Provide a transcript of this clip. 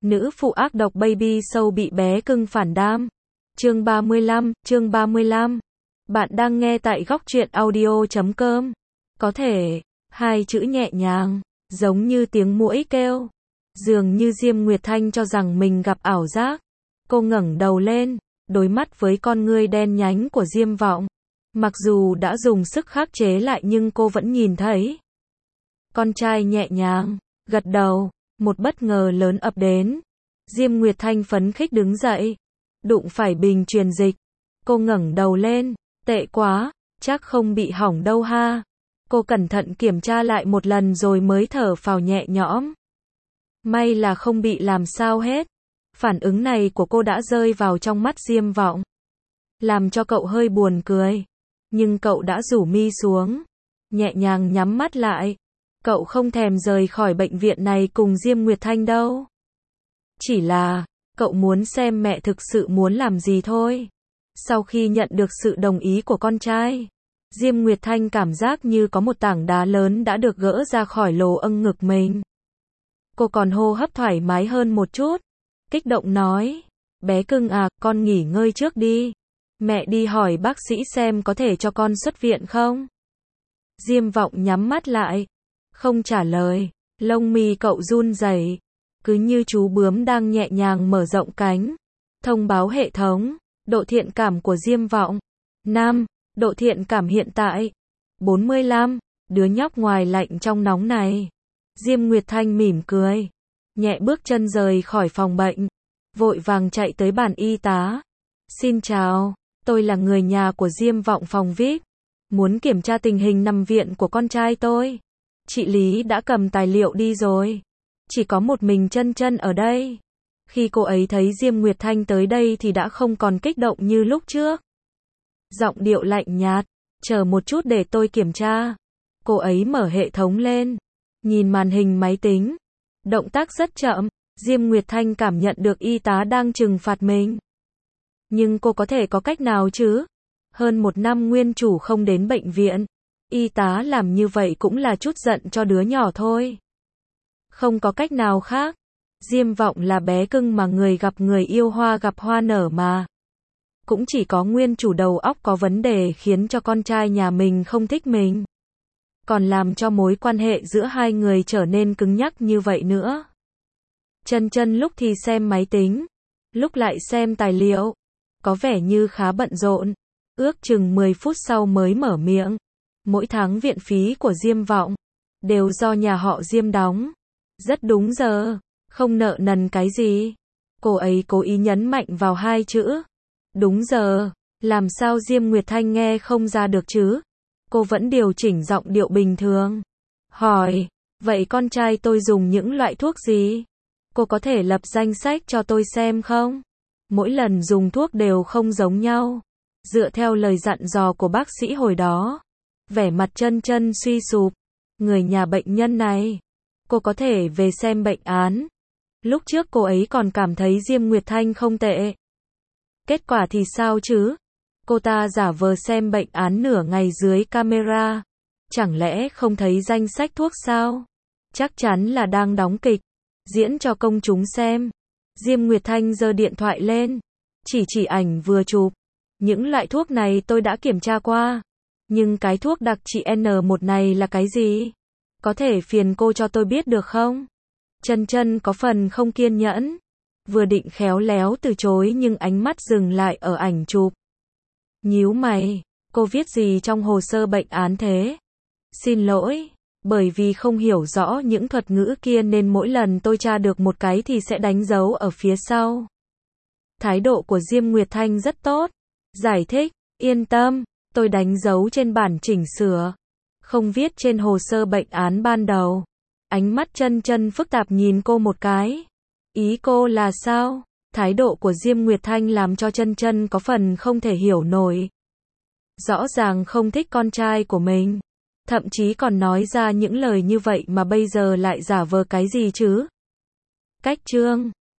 Nữ phụ ác độc baby sâu bị bé cưng phản đam. Chương 35. Bạn đang nghe tại góc truyện audio.com. Có thể, hai chữ nhẹ nhàng, giống như tiếng muỗi kêu. Dường như Diêm Nguyệt Thanh cho rằng mình gặp ảo giác. Cô ngẩng đầu lên, đối mắt với con ngươi đen nhánh của Diêm Vọng. Mặc dù đã dùng sức khắc chế lại nhưng cô vẫn nhìn thấy. Con trai nhẹ nhàng, gật đầu, một bất ngờ lớn ập đến. Diêm Nguyệt Thanh phấn khích đứng dậy, đụng phải bình truyền dịch. Cô ngẩng đầu lên, tệ quá, chắc không bị hỏng đâu ha. Cô cẩn thận kiểm tra lại một lần rồi mới thở phào nhẹ nhõm. May là không bị làm sao hết. Phản ứng này của cô đã rơi vào trong mắt Diêm Vọng, làm cho cậu hơi buồn cười. Nhưng cậu đã rủ mi xuống, nhẹ nhàng nhắm mắt lại. Cậu không thèm rời khỏi bệnh viện này cùng Diêm Nguyệt Thanh đâu. Chỉ là, cậu muốn xem mẹ thực sự muốn làm gì thôi. Sau khi nhận được sự đồng ý của con trai, Diêm Nguyệt Thanh cảm giác như có một tảng đá lớn đã được gỡ ra khỏi lồ âng ngực mình. Cô còn hô hấp thoải mái hơn một chút. Kích động nói, bé cưng à, con nghỉ ngơi trước đi. Mẹ đi hỏi bác sĩ xem có thể cho con xuất viện không? Diêm Vọng nhắm mắt lại, không trả lời. Lông mi cậu run rẩy, cứ như chú bướm đang nhẹ nhàng mở rộng cánh. Thông báo hệ thống, độ thiện cảm của Diêm Vọng. 5. Độ thiện cảm hiện tại 45. Đứa nhóc ngoài lạnh trong nóng này. Diêm Nguyệt Thanh mỉm cười, nhẹ bước chân rời khỏi phòng bệnh, vội vàng chạy tới bàn y tá. Xin chào, tôi là người nhà của Diêm Vọng phòng VIP. Muốn kiểm tra tình hình nằm viện của con trai tôi. Chị Lý đã cầm tài liệu đi rồi. Chỉ có một mình Chân Chân ở đây. Khi cô ấy thấy Diêm Nguyệt Thanh tới đây thì đã không còn kích động như lúc trước. Giọng điệu lạnh nhạt, chờ một chút để tôi kiểm tra. Cô ấy mở hệ thống lên, nhìn màn hình máy tính. Động tác rất chậm, Diêm Nguyệt Thanh cảm nhận được y tá đang trừng phạt mình. Nhưng cô có thể có cách nào chứ? Hơn một năm nguyên chủ không đến bệnh viện. Y tá làm như vậy cũng là chút giận cho đứa nhỏ thôi. Không có cách nào khác. Diêm Vọng là bé cưng mà người gặp người yêu hoa gặp hoa nở mà. Cũng chỉ có nguyên chủ đầu óc có vấn đề khiến cho con trai nhà mình không thích mình. Còn làm cho mối quan hệ giữa hai người trở nên cứng nhắc như vậy nữa. Chân Chân lúc thì xem máy tính, lúc lại xem tài liệu. Có vẻ như khá bận rộn. Ước chừng 10 phút sau mới mở miệng. Mỗi tháng viện phí của Diêm Vọng đều do nhà họ Diêm đóng. Rất đúng giờ, không nợ nần cái gì. Cô ấy cố ý nhấn mạnh vào hai chữ đúng giờ. Làm sao Diêm Nguyệt Thanh nghe không ra được chứ? Cô vẫn điều chỉnh giọng điệu bình thường. Hỏi, vậy con trai tôi dùng những loại thuốc gì? Cô có thể lập danh sách cho tôi xem không? Mỗi lần dùng thuốc đều không giống nhau. Dựa theo lời dặn dò của bác sĩ hồi đó. Vẻ mặt Chân Chân suy sụp. Người nhà bệnh nhân này, cô có thể về xem bệnh án. Lúc trước cô ấy còn cảm thấy Diêm Nguyệt Thanh không tệ. Kết quả thì sao chứ? Cô ta giả vờ xem bệnh án nửa ngày dưới camera. Chẳng lẽ không thấy danh sách thuốc sao? Chắc chắn là đang đóng kịch, diễn cho công chúng xem. Diêm Nguyệt Thanh giơ điện thoại lên, chỉ ảnh vừa chụp. Những loại thuốc này tôi đã kiểm tra qua. Nhưng cái thuốc đặc trị N1 này là cái gì? Có thể phiền cô cho tôi biết được không? Chân Chân có phần không kiên nhẫn. Vừa định khéo léo từ chối nhưng ánh mắt dừng lại ở ảnh chụp. Nhíu mày, cô viết gì trong hồ sơ bệnh án thế? Xin lỗi, bởi vì không hiểu rõ những thuật ngữ kia nên mỗi lần tôi tra được một cái thì sẽ đánh dấu ở phía sau. Thái độ của Diêm Nguyệt Thanh rất tốt. Giải thích, yên tâm, tôi đánh dấu trên bản chỉnh sửa. Không viết trên hồ sơ bệnh án ban đầu. Ánh mắt Chân Chân phức tạp nhìn cô một cái. Ý cô là sao? Thái độ của Diêm Nguyệt Thanh làm cho Chân Chân có phần không thể hiểu nổi. Rõ ràng không thích con trai của mình. Thậm chí còn nói ra những lời như vậy mà bây giờ lại giả vờ cái gì chứ? Cách chương